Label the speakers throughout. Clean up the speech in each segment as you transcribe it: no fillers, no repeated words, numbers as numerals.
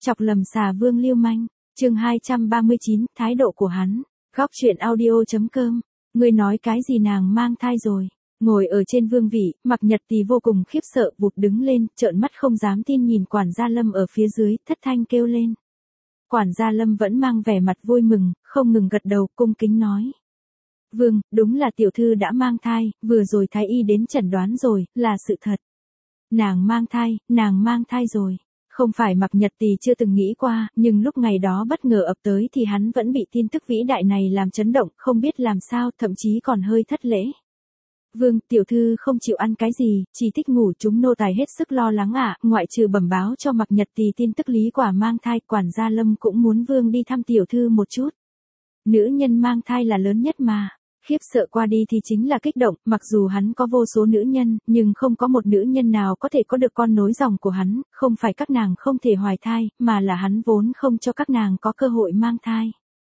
Speaker 1: Chọc lầm xà vương lưu manh. Chương 239, thái độ của hắn. Góc truyện audio.com. Ngươi nói cái gì nàng mang thai rồi? Ngồi ở trên vương vị, Mạc Nhật Tì vô cùng khiếp sợ, vụt đứng lên, trợn mắt không dám tin nhìn quản gia Lâm ở phía dưới, thất thanh kêu lên. Quản gia Lâm vẫn mang vẻ mặt vui mừng, không ngừng gật đầu, cung kính nói. Vương, đúng là tiểu thư đã mang thai, vừa rồi thái y đến chẩn đoán rồi, là sự thật. Nàng mang thai rồi. Không phải Mạc Nhật Tì chưa từng nghĩ qua, nhưng lúc ngày đó bất ngờ ập tới thì hắn vẫn bị tin tức vĩ đại này làm chấn động, không biết làm sao, thậm chí còn hơi thất lễ. Vương, tiểu thư không chịu ăn cái gì, chỉ thích ngủ, chúng nô tài hết sức lo lắng ạ, ngoại trừ bẩm báo cho Mạc Nhật Tì tin tức Lý Quả mang thai, quản gia Lâm cũng muốn Vương đi thăm tiểu thư một chút. Nữ nhân mang thai là lớn nhất mà. Khiếp sợ qua đi thì chính là kích động, mặc dù hắn có vô số nữ nhân, nhưng không có một nữ nhân nào có thể có được con nối dòng của hắn, không phải các nàng không thể hoài thai, mà là hắn vốn không cho các nàng có cơ hội mang thai.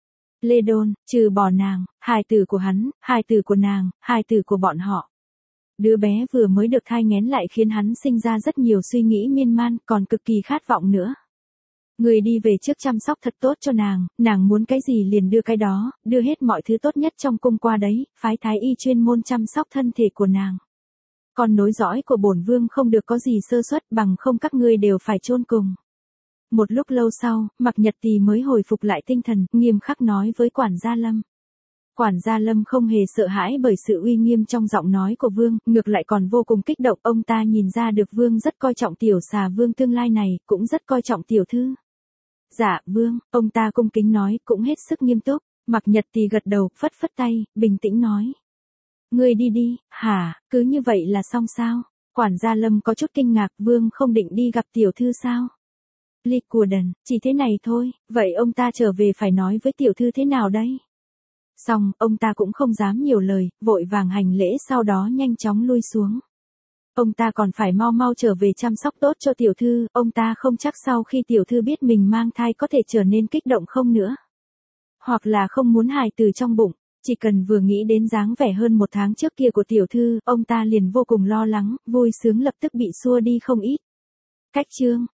Speaker 1: Lê Đôn, trừ bỏ nàng, hài tử của hắn, hài tử của nàng, hài tử của bọn họ. Đứa bé vừa mới được thai nghén lại khiến hắn sinh ra rất nhiều suy nghĩ miên man, còn cực kỳ khát vọng nữa. Người đi về trước chăm sóc thật tốt cho nàng muốn cái gì liền đưa cái đó, đưa hết mọi thứ tốt nhất trong cung qua đấy, phái thái y chuyên môn chăm sóc thân thể của nàng. Còn nối dõi của bổn vương không được có gì sơ suất, bằng không các ngươi đều phải chôn cùng. Một lúc lâu sau, Mạc Nhật Tì mới hồi phục lại tinh thần, nghiêm khắc nói với quản gia Lâm. Quản gia Lâm không hề sợ hãi bởi sự uy nghiêm trong giọng nói của vương, ngược lại còn vô cùng kích động, ông ta nhìn ra được vương rất coi trọng tiểu xà vương tương lai này, cũng rất coi trọng tiểu thư. Dạ, vương, ông ta cung kính nói, cũng hết sức nghiêm túc. Mạc Nhật Tì gật đầu, phất phất tay, bình tĩnh nói. Ngươi đi đi, hả, cứ như vậy là xong sao? Quản gia Lâm có chút kinh ngạc, vương không định đi gặp tiểu thư sao? Ly của đần, chỉ thế này thôi, vậy ông ta trở về phải nói với tiểu thư thế nào đây? Xong, ông ta cũng không dám nhiều lời, vội vàng hành lễ sau đó nhanh chóng lui xuống. Ông ta còn phải mau mau trở về chăm sóc tốt cho tiểu thư, ông ta không chắc sau khi tiểu thư biết mình mang thai có thể trở nên kích động không nữa. Hoặc là không muốn hài tử trong bụng, chỉ cần vừa nghĩ đến dáng vẻ hơn một tháng trước kia của tiểu thư, ông ta liền vô cùng lo lắng, vui sướng lập tức bị xua đi không ít. Cách chương